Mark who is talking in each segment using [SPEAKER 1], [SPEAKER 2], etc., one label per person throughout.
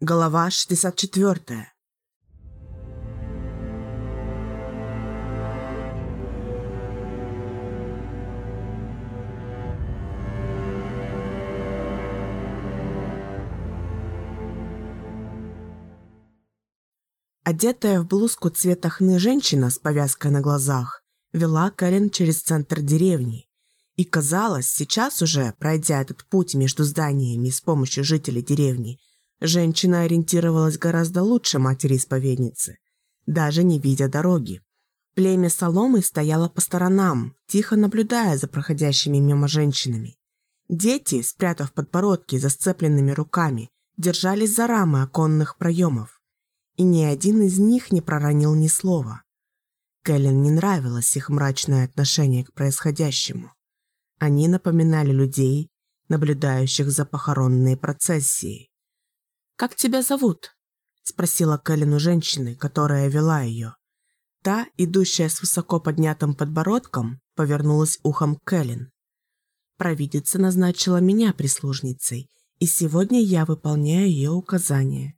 [SPEAKER 1] Глава 64. Одетая в блузку цвета хны женщина с повязкой на глазах вела Кэлен через центр деревни. И казалось, сейчас уже, пройдя этот путь между зданиями с помощью жителей деревни, женщина ориентировалась гораздо лучше матери-исповедницы, даже не видя дороги. Племя Соломы стояло по сторонам, тихо наблюдая за проходящими мимо женщинами. Дети, спрятав подбородки за сцепленными руками, держались за рамы оконных проемов. И ни один из них не проронил ни слова. Кэлен не нравилось их мрачное отношение к происходящему. Они напоминали людей, наблюдающих за похоронной процессией. «Как тебя зовут?» – спросила Кэлен у женщины, которая вела ее. Та, идущая с высоко поднятым подбородком, повернулась ухом к Кэлен. «Провидица назначила меня прислужницей, и сегодня я выполняю ее указания».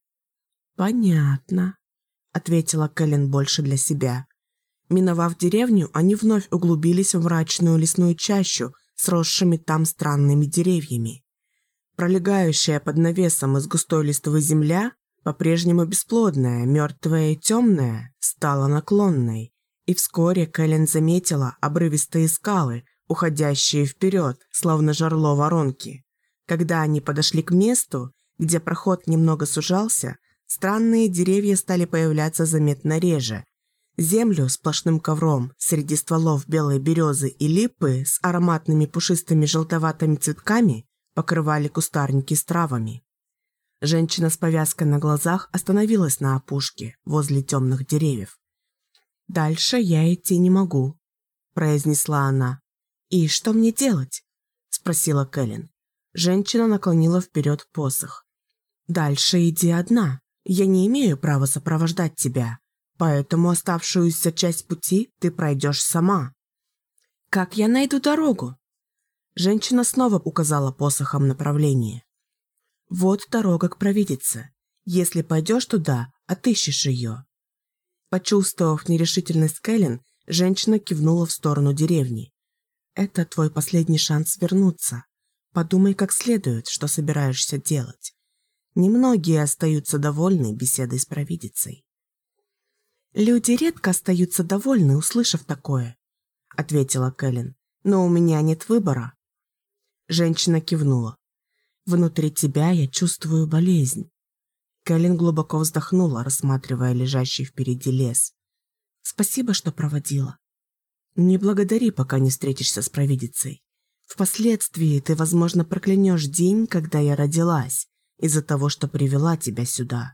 [SPEAKER 1] «Понятно», – ответила Кэлен больше для себя. Миновав деревню, они вновь углубились в мрачную лесную чащу с росшими там странными деревьями. Пролегающая под навесом из густой листвы земля, по-прежнему бесплодная, мертвая и темная, стала наклонной, и вскоре Кэлен заметила обрывистые скалы, уходящие вперед, словно жерло воронки. Когда они подошли к месту, где проход немного сужался, странные деревья стали появляться заметно реже. Землю сплошным ковром среди стволов белой березы и липы с ароматными пушистыми желтоватыми цветками покрывали кустарники с травами. Женщина с повязкой на глазах остановилась на опушке возле темных деревьев. «Дальше я идти не могу», – произнесла она. «И что мне делать?» – спросила Кэлен. Женщина наклонила вперед посох. «Дальше иди одна. Я не имею права сопровождать тебя, поэтому оставшуюся часть пути ты пройдешь сама». «Как я найду дорогу?» Женщина снова указала посохом направление. «Вот дорога к провидице. Если пойдешь туда, отыщешь ее». Почувствовав нерешительность Кэлен, женщина кивнула в сторону деревни. «Это твой последний шанс вернуться. Подумай как следует, что собираешься делать. Немногие остаются довольны беседой с провидицей». «Люди редко остаются довольны, услышав такое», — ответила Кэлен. «Но у меня нет выбора». Женщина кивнула. «Внутри тебя я чувствую болезнь». Кэлен глубоко вздохнула, рассматривая лежащий впереди лес. «Спасибо, что проводила». «Не благодари, пока не встретишься с провидицей. Впоследствии ты, возможно, проклянешь день, когда я родилась, из-за того, что привела тебя сюда.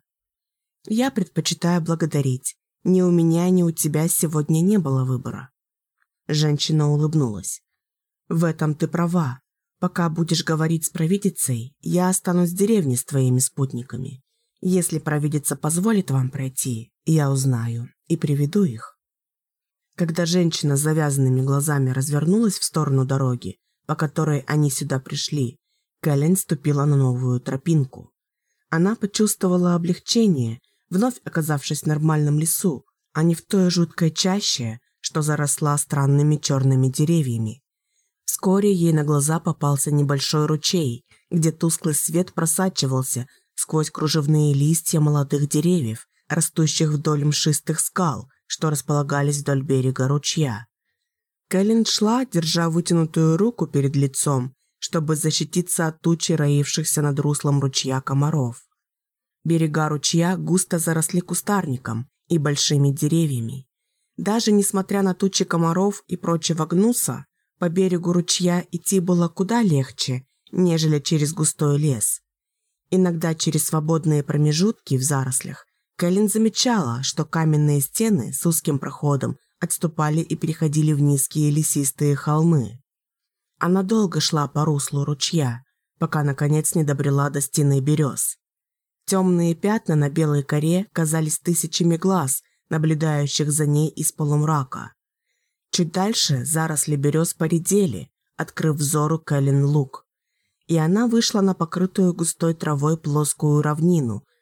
[SPEAKER 1] Я предпочитаю благодарить. Ни у меня, ни у тебя сегодня не было выбора». Женщина улыбнулась. «В этом ты права. Пока будешь говорить с провидицей, я останусь в деревне с твоими спутниками. Если провидица позволит вам пройти, я узнаю и приведу их». Когда женщина с завязанными глазами развернулась в сторону дороги, по которой они сюда пришли, Кэлен ступила на новую тропинку. Она почувствовала облегчение, вновь оказавшись в нормальном лесу, а не в той жуткой чаще, что заросла странными черными деревьями. Вскоре ей на глаза попался небольшой ручей, где тусклый свет просачивался сквозь кружевные листья молодых деревьев, растущих вдоль мшистых скал, что располагались вдоль берега ручья. Кэлен шла, держа вытянутую руку перед лицом, чтобы защититься от тучи роившихся над руслом ручья комаров. Берега ручья густо заросли кустарником и большими деревьями. Даже несмотря на тучи комаров и прочего гнуса, по берегу ручья идти было куда легче, нежели через густой лес. Иногда через свободные промежутки в зарослях Кэлен замечала, что каменные стены с узким проходом отступали и переходили в низкие лесистые холмы. Она долго шла по руслу ручья, пока наконец не добрела до стены берез. Темные пятна на белой коре казались тысячами глаз, наблюдающих за ней из полумрака. Чуть дальше заросли берез поредели, открыв взору Кэлен луг. И она вышла на покрытую густой травой плоскую равнину,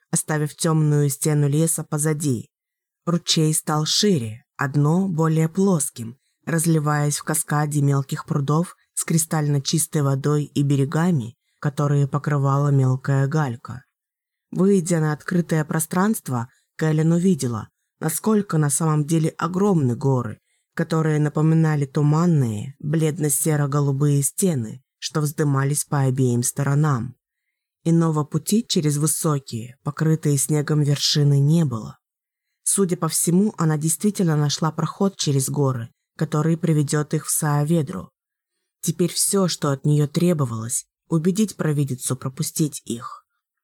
[SPEAKER 1] оставив темную стену леса позади. Ручей стал шире, а дно более плоским, разливаясь в каскаде мелких прудов с кристально чистой водой и берегами, которые покрывала мелкая галька. Выйдя на открытое пространство, Кэлен увидела, насколько на самом деле огромны горы, которые напоминали туманные, бледно-серо-голубые стены, что вздымались по обеим сторонам. Иного пути через высокие, покрытые снегом вершины не было. Судя по всему, она действительно нашла проход через горы, который приведет их в Сааведру. Теперь все, что от нее требовалось, убедить провидицу пропустить их.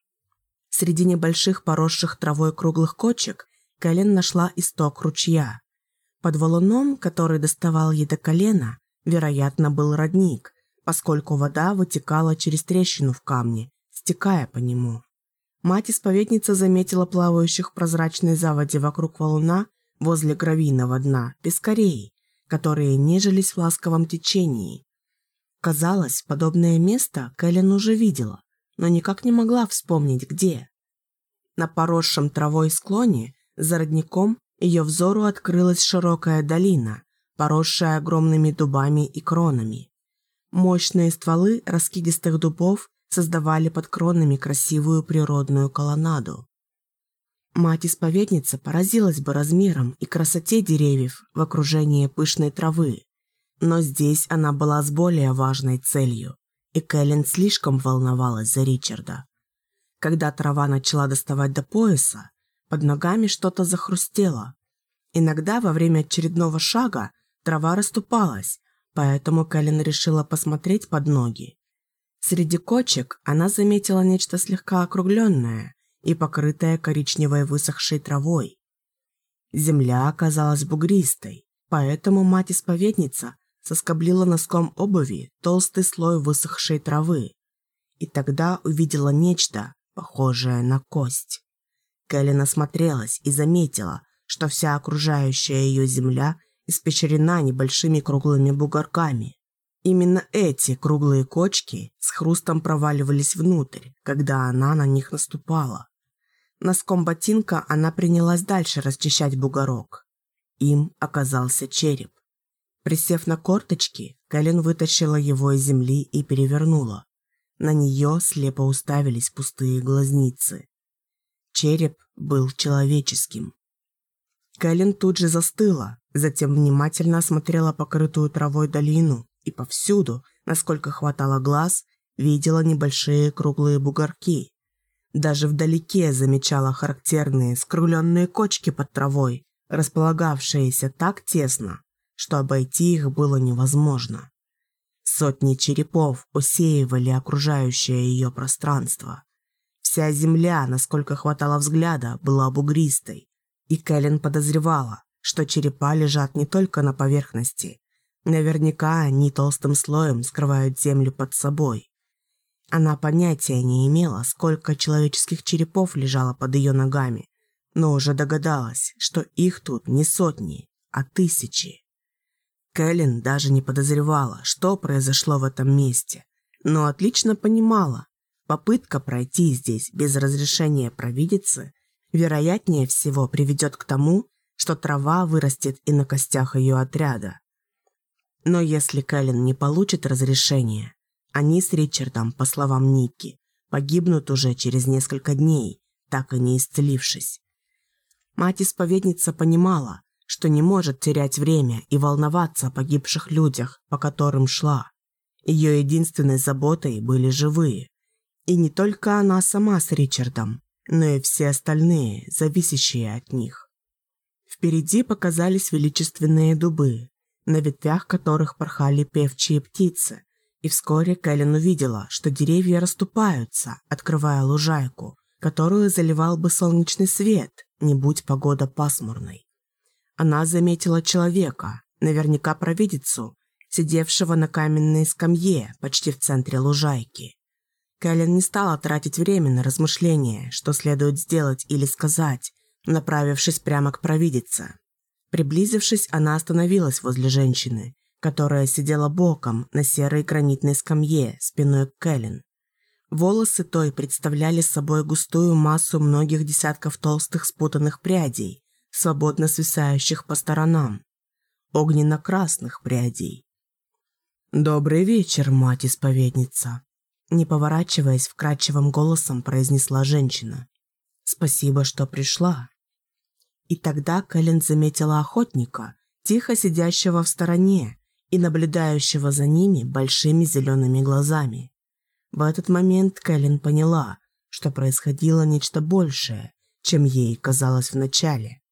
[SPEAKER 1] Среди небольших поросших травой круглых кочек Кэлен нашла исток ручья. Под валуном, который доставал ей до колена, вероятно, был родник, поскольку вода вытекала через трещину в камне, стекая по нему. Мать-исповедница заметила плавающих в прозрачной заводе вокруг валуна возле гравийного дна пескарей, которые нежились в ласковом течении. Казалось, подобное место Кэлен уже видела, но никак не могла вспомнить, где. На поросшем травой склоне, за родником, ее взору открылась широкая долина, поросшая огромными дубами и кронами. Мощные стволы раскидистых дубов создавали под кронами красивую природную колоннаду. Мать-исповедница поразилась бы размером и красоте деревьев в окружении пышной травы, но здесь она была с более важной целью, и Кэлен слишком волновалась за Ричарда. Когда трава начала доставать до пояса, под ногами что-то захрустело. Иногда во время очередного шага трава расступалась, поэтому Кэлен решила посмотреть под ноги. Среди кочек она заметила нечто слегка округленное и покрытое коричневой высохшей травой. Земля оказалась бугристой, поэтому мать-исповедница соскоблила носком обуви толстый слой высохшей травы. И тогда увидела нечто, похожее на кость. Кэлен осмотрелась и заметила, что вся окружающая ее земля испещрена небольшими круглыми бугорками. Именно эти круглые кочки с хрустом проваливались внутрь, когда она на них наступала. Носком ботинка она принялась дальше расчищать бугорок. Им оказался череп. Присев на корточки, Кэлен вытащила его из земли и перевернула. На нее слепо уставились пустые глазницы. Череп был человеческим. Кэлен тут же застыла, затем внимательно осмотрела покрытую травой долину и повсюду, насколько хватало глаз, видела небольшие круглые бугорки. Даже вдалеке замечала характерные скругленные кочки под травой, располагавшиеся так тесно, что обойти их было невозможно. Сотни черепов усеивали окружающее ее пространство. Вся земля, насколько хватало взгляда, была бугристой, и Кэлен подозревала, что черепа лежат не только на поверхности. Наверняка они толстым слоем скрывают землю под собой. Она понятия не имела, сколько человеческих черепов лежало под ее ногами, но уже догадалась, что их тут не сотни, а тысячи. Кэлен даже не подозревала, что произошло в этом месте, но отлично понимала, попытка пройти здесь без разрешения провидицы вероятнее всего приведет к тому, что трава вырастет и на костях ее отряда. Но если Кэлен не получит разрешения, они с Ричардом, по словам Никки, погибнут уже через несколько дней, так и не исцелившись. Мать-исповедница понимала, что не может терять время и волноваться о погибших людях, по которым шла. Ее единственной заботой были живые. И не только она сама с Ричардом, но и все остальные, зависящие от них. Впереди показались величественные дубы, на ветвях которых порхали певчие птицы, и вскоре Кэлен увидела, что деревья расступаются, открывая лужайку, которую заливал бы солнечный свет, не будь погода пасмурной. Она заметила человека, наверняка провидицу, сидевшего на каменной скамье почти в центре лужайки. Кэлен не стала тратить время на размышления, что следует сделать или сказать, направившись прямо к провидице. Приблизившись, она остановилась возле женщины, которая сидела боком на серой гранитной скамье спиной к Кэлен. Волосы той представляли собой густую массу многих десятков толстых спутанных прядей, свободно свисающих по сторонам. Огненно-красных прядей. «Добрый вечер, мать-исповедница», – не поворачиваясь, вкрадчивым голосом произнесла женщина. «Спасибо, что пришла». И тогда Кэлен заметила охотника, тихо сидящего в стороне и наблюдающего за ними большими зелеными глазами. В этот момент Кэлен поняла, что происходило нечто большее, чем ей казалось вначале.